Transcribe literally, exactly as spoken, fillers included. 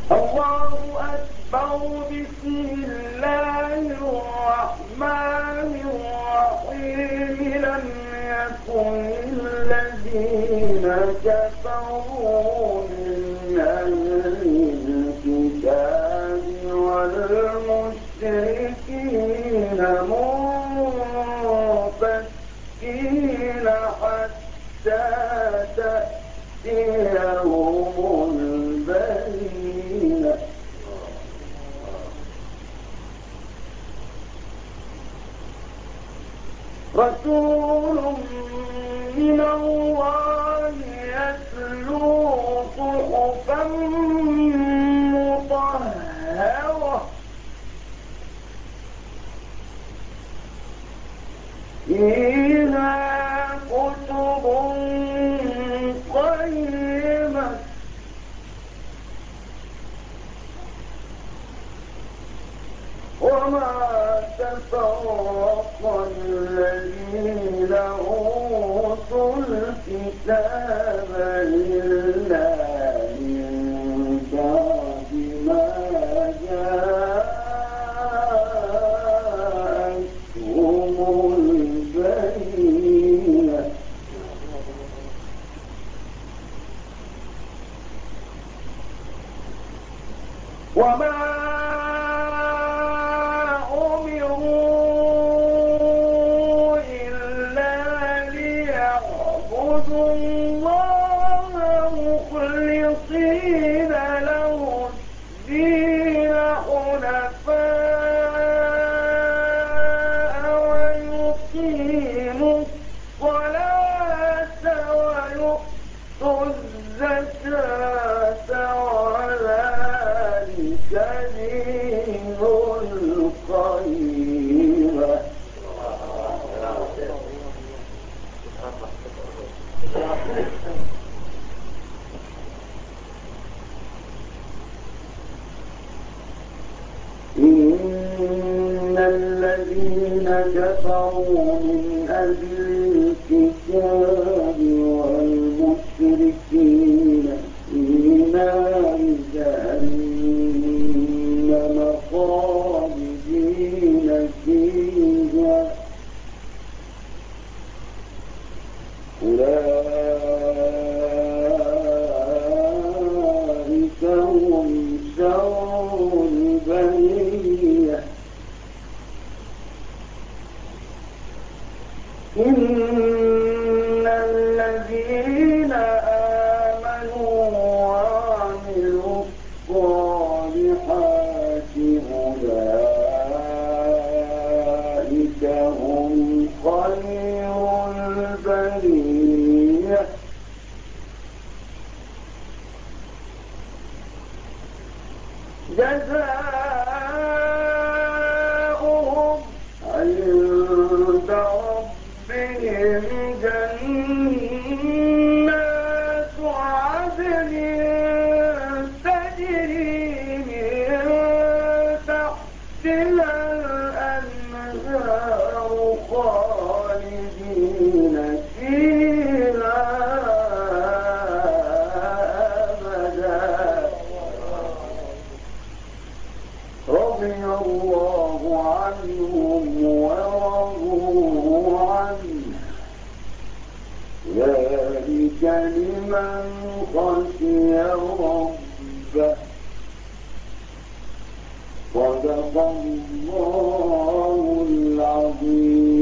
الله أكبر. بسم الله الرحمن الرحيم. لم يكن الذين كفروا من أهل الكتاب والمشركين منفكين حتى تأتيهم البينة. رسول من الله يتلو صحفا مطهرة فيها كتب قيمة وما تفرق الذين أوتوا الكتاب إلا من بعد ما جاءتهم البينة. وما الله مخلصين له الدين حنفاء ويقيموا الصلاة ويؤتوا الزكاة وذلك دين القيمة. إن الذين كفروا من أهل الكتاب والمشركين في نار جهنم خالدين فيها أولئك هم شر البرية. إن الذين آمنوا وعملوا الصالحات أولئك هم خير البرية. جزاؤهم عند ربهم جنات عدن تجري من تحتها الأنهار خالدين فيها أبدا. رضي الله عنهم ورضوا عنه ذلك لمن خشي ربه. صدق الله العظيم.